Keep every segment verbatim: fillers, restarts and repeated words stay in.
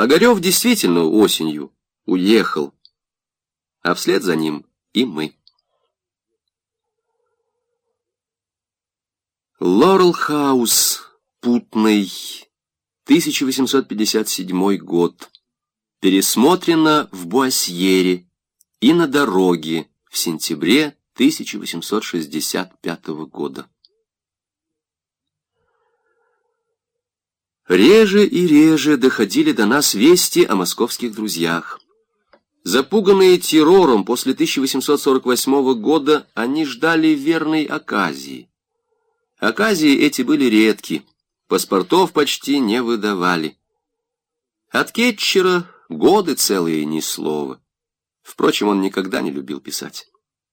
Огарев действительно осенью уехал, а вслед за ним и мы. Лорел-хаус, Путный, тысяча восемьсот пятьдесят седьмой год. Пересмотрено в Буасьере и на дороге в сентябре тысяча восемьсот шестьдесят пятого года. Реже и реже доходили до нас вести о московских друзьях. Запуганные террором после тысяча восемьсот сорок восьмого года, они ждали верной оказии. Оказии эти были редки, паспортов почти не выдавали. От Кетчера годы целые ни слова. Впрочем, он никогда не любил писать.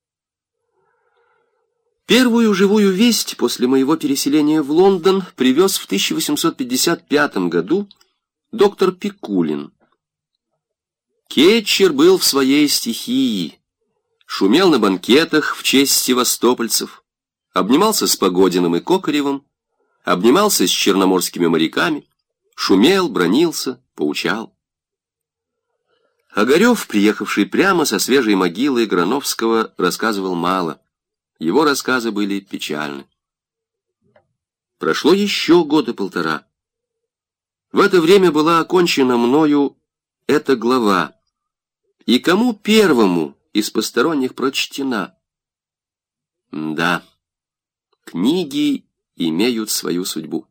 Первую живую весть после моего переселения в Лондон привез в тысяча восемьсот пятьдесят пятом году доктор Пикулин. Кетчер был в своей стихии, шумел на банкетах в честь севастопольцев, обнимался с Погодиным и Кокоревым, обнимался с черноморскими моряками, шумел, бранился, поучал. Огарев, приехавший прямо со свежей могилы Грановского, рассказывал мало. Его рассказы были печальны. Прошло еще года полтора. В это время была окончена мною эта глава. И кому первому из посторонних прочтена? Да, книги имеют свою судьбу.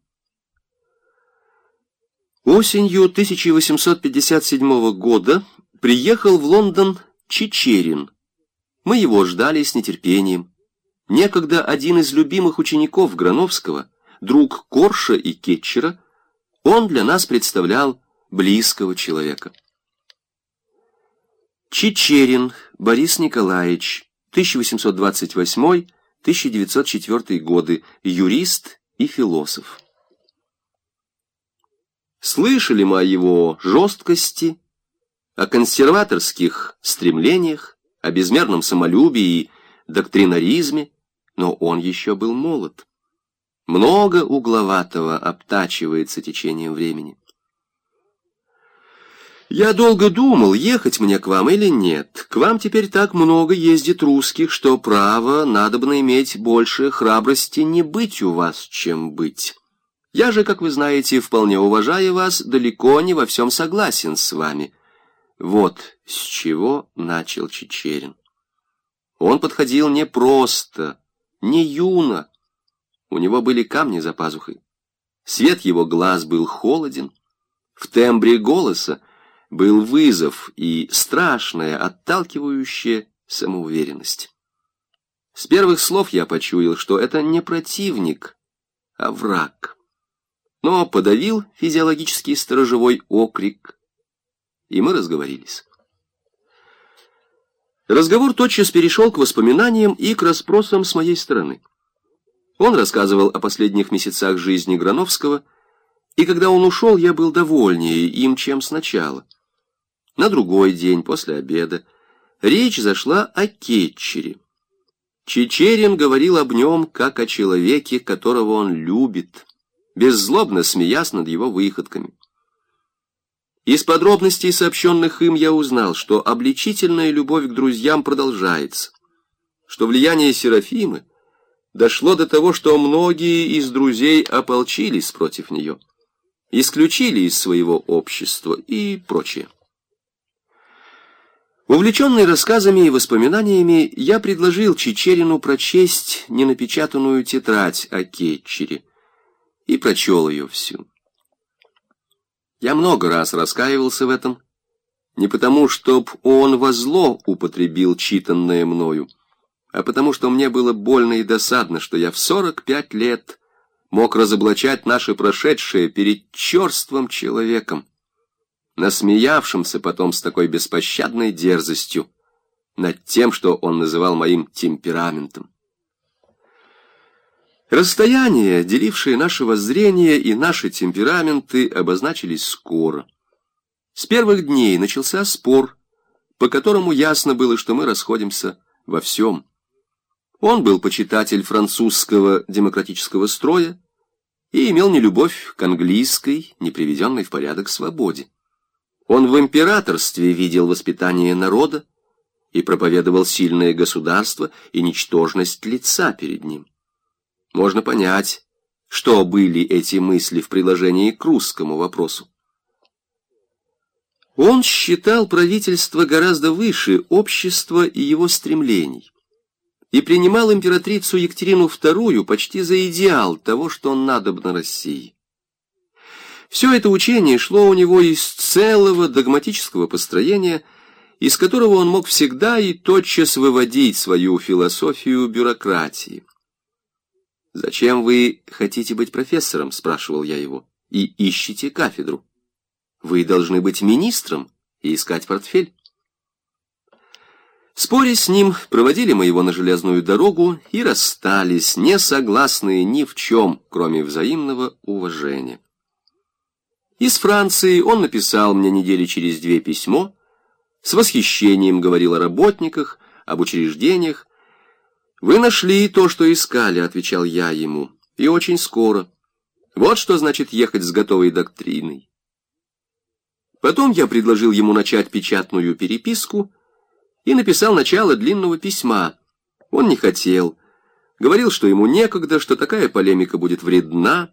Осенью тысяча восемьсот пятьдесят седьмого года приехал в Лондон Чичерин. Мы его ждали с нетерпением. Некогда один из любимых учеников Грановского, друг Корша и Кетчера, он для нас представлял близкого человека. Чичерин Борис Николаевич, тысяча восемьсот двадцать восьмой — тысяча девятьсот четвёртый годы, юрист и философ. Слышали мы о его жесткости, о консерваторских стремлениях, о безмерном самолюбии и доктринаризме, но он еще был молод. Много угловатого обтачивается течением времени. Я долго думал, ехать мне к вам или нет. К вам теперь так много ездит русских, что, право, надобно иметь больше храбрости не быть у вас, чем быть. Я же, как вы знаете, вполне уважая вас, далеко не во всем согласен с вами. Вот с чего начал Чичерин. Он подходил не просто, не юно. У него были камни за пазухой. Свет его глаз был холоден. В тембре голоса был вызов и страшная, отталкивающая самоуверенность. С первых слов я почуял, что это не противник, а враг. Но подавил физиологический сторожевой окрик, и мы разговорились. Разговор тотчас перешел к воспоминаниям и к расспросам с моей стороны. Он рассказывал о последних месяцах жизни Грановского, и когда он ушел, я был довольнее им, чем сначала. На другой день, после обеда, речь зашла о Кетчере. Чичерин говорил об нем, как о человеке, которого он любит, беззлобно смеясь над его выходками. Из подробностей, сообщенных им, я узнал, что обличительная любовь к друзьям продолжается, что влияние Серафимы дошло до того, что многие из друзей ополчились против нее, исключили из своего общества и прочее. Увлеченный рассказами и воспоминаниями, я предложил Чичерину прочесть ненапечатанную тетрадь о Кетчере и прочел ее всю. Я много раз раскаивался в этом, не потому, чтоб он во зло употребил читанное мною, а потому, что мне было больно и досадно, что я в сорок пять лет мог разоблачать наше прошедшее перед черствым человеком, насмеявшимся потом с такой беспощадной дерзостью над тем, что он называл моим темпераментом. Расстояние, делившее наше воззрение и наши темпераменты, обозначились скоро. С первых дней начался спор, по которому ясно было, что мы расходимся во всем. Он был почитатель французского демократического строя и имел нелюбовь к английской, не приведенной в порядок свободе. Он в императорстве видел воспитание народа и проповедовал сильное государство и ничтожность лица перед ним. Можно понять, что были эти мысли в приложении к русскому вопросу. Он считал правительство гораздо выше общества и его стремлений, и принимал императрицу Екатерину вторую почти за идеал того, что надобно России. Все это учение шло у него из целого догматического построения, из которого он мог всегда и тотчас выводить свою философию бюрократии. «Зачем вы хотите быть профессором?» — спрашивал я его. «И ищете кафедру? Вы должны быть министром и искать портфель». Споря с ним, проводили мы его на железную дорогу и расстались, не согласные ни в чем, кроме взаимного уважения. Из Франции он написал мне недели через две письмо, с восхищением говорил о работниках, об учреждениях. «Вы нашли то, что искали», — отвечал я ему, — «и очень скоро. Вот что значит ехать с готовой доктриной». Потом я предложил ему начать печатную переписку и написал начало длинного письма. Он не хотел, говорил, что ему некогда, что такая полемика будет вредна.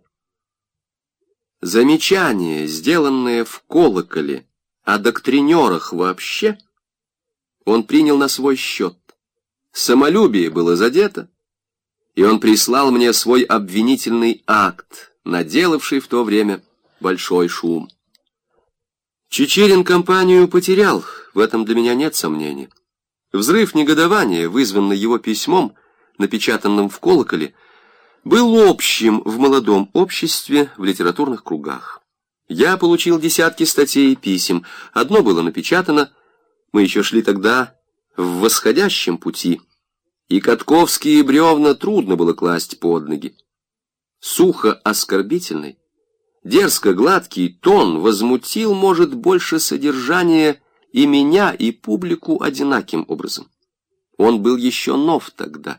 Замечание, сделанное в колоколе о доктринерах вообще, он принял на свой счет. Самолюбие было задето, и он прислал мне свой обвинительный акт, наделавший в то время большой шум. Чичерин компанию потерял, в этом для меня нет сомнений. Взрыв негодования, вызванный его письмом, напечатанным в колоколе, был общим в молодом обществе в литературных кругах. Я получил десятки статей и писем, одно было напечатано, мы еще шли тогда в восходящем пути, и катковские бревна трудно было класть под ноги. Сухо оскорбительный, дерзко гладкий тон возмутил, может, больше содержания и меня, и публику одинаким образом. Он был еще нов тогда.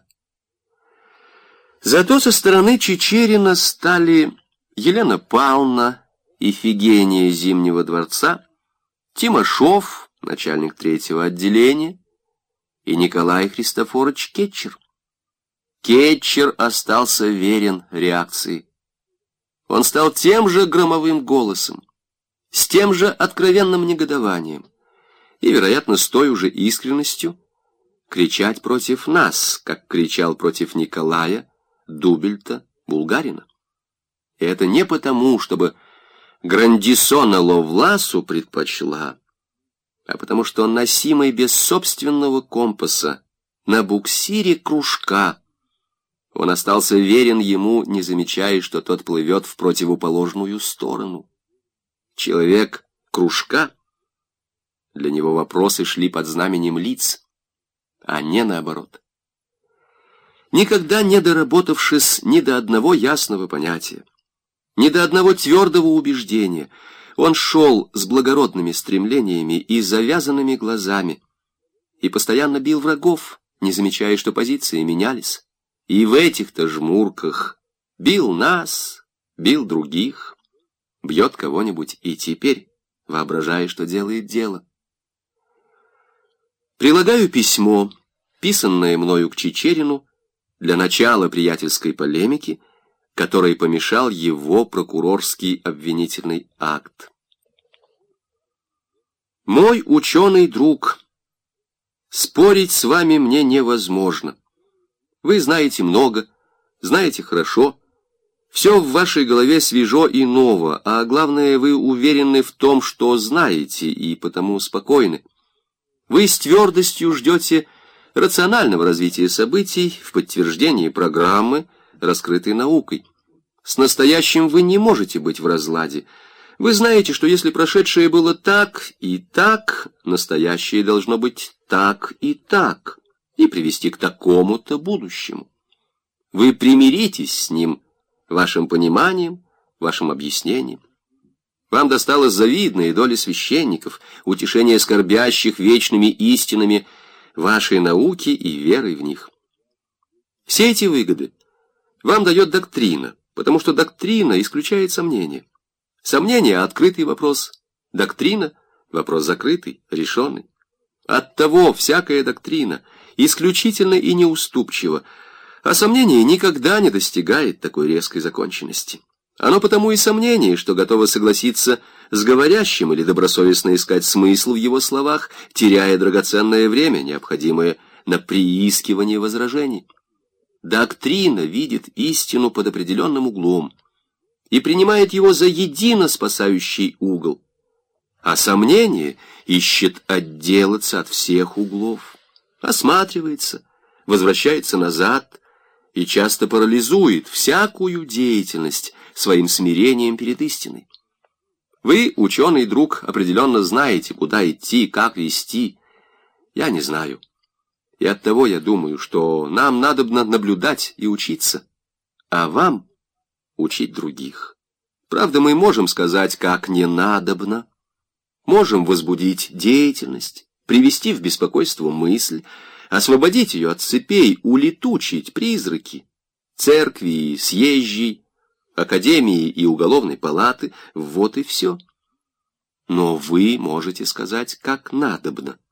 Зато со стороны Чичерина стали Елена Павловна, Ифигения Зимнего дворца, Тимошов, начальник третьего отделения, и Николай Христофорович Кетчер. Кетчер остался верен реакции. Он стал тем же громовым голосом, с тем же откровенным негодованием и, вероятно, с той уже искренностью кричать против нас, как кричал против Николая, Дубельта, Булгарина. И это не потому, чтобы Грандисона Ловласу предпочла, а потому что он, носимый без собственного компаса, на буксире кружка, он остался верен ему, не замечая, что тот плывет в противоположную сторону. Человек кружка, для него вопросы шли под знаменем лиц, а не наоборот. Никогда не доработавшись ни до одного ясного понятия, ни до одного твердого убеждения, он шел с благородными стремлениями и завязанными глазами и постоянно бил врагов, не замечая, что позиции менялись. И в этих-то жмурках бил нас, бил других, бьет кого-нибудь и теперь, воображая, что делает дело. Прилагаю письмо, писанное мною к Чичерину, для начала приятельской полемики, которой помешал его прокурорский обвинительный акт. Мой ученый друг, спорить с вами мне невозможно. Вы знаете много, знаете хорошо, все в вашей голове свежо и ново, а главное, вы уверены в том, что знаете, и потому спокойны. Вы с твердостью ждете рационального развития событий в подтверждении программы, раскрытой наукой. С настоящим вы не можете быть в разладе. Вы знаете, что если прошедшее было так и так, настоящее должно быть так и так, и привести к такому-то будущему. Вы примиритесь с ним вашим пониманием, вашим объяснением. Вам досталась завидная доля священников, утешение скорбящих вечными истинами вашей науки и верой в них. Все эти выгоды вам дает доктрина, потому что доктрина исключает сомнения. Сомнение — открытый вопрос, доктрина — Вопрос закрытый, решенный. Оттого всякая доктрина исключительно и неуступчива, а сомнение никогда не достигает такой резкой законченности. Оно потому и сомнение, что готово согласиться с говорящим или добросовестно искать смысл в его словах, теряя драгоценное время, необходимое на приискивание возражений. Доктрина видит истину под определенным углом и принимает его за едино спасающий угол, а сомнение ищет отделаться от всех углов, осматривается, возвращается назад и часто парализует всякую деятельность своим смирением перед истиной. Вы, ученый друг, определенно знаете, куда идти, как вести. Я не знаю. И оттого я думаю, что нам надобно наблюдать и учиться, а вам учить других. Правда, мы можем сказать, как не надобно. Можем возбудить деятельность, привести в беспокойство мысль, освободить ее от цепей, улетучить призраки, церкви и съезжей, академии и уголовной палаты, вот и все. Но вы можете сказать, как надобно.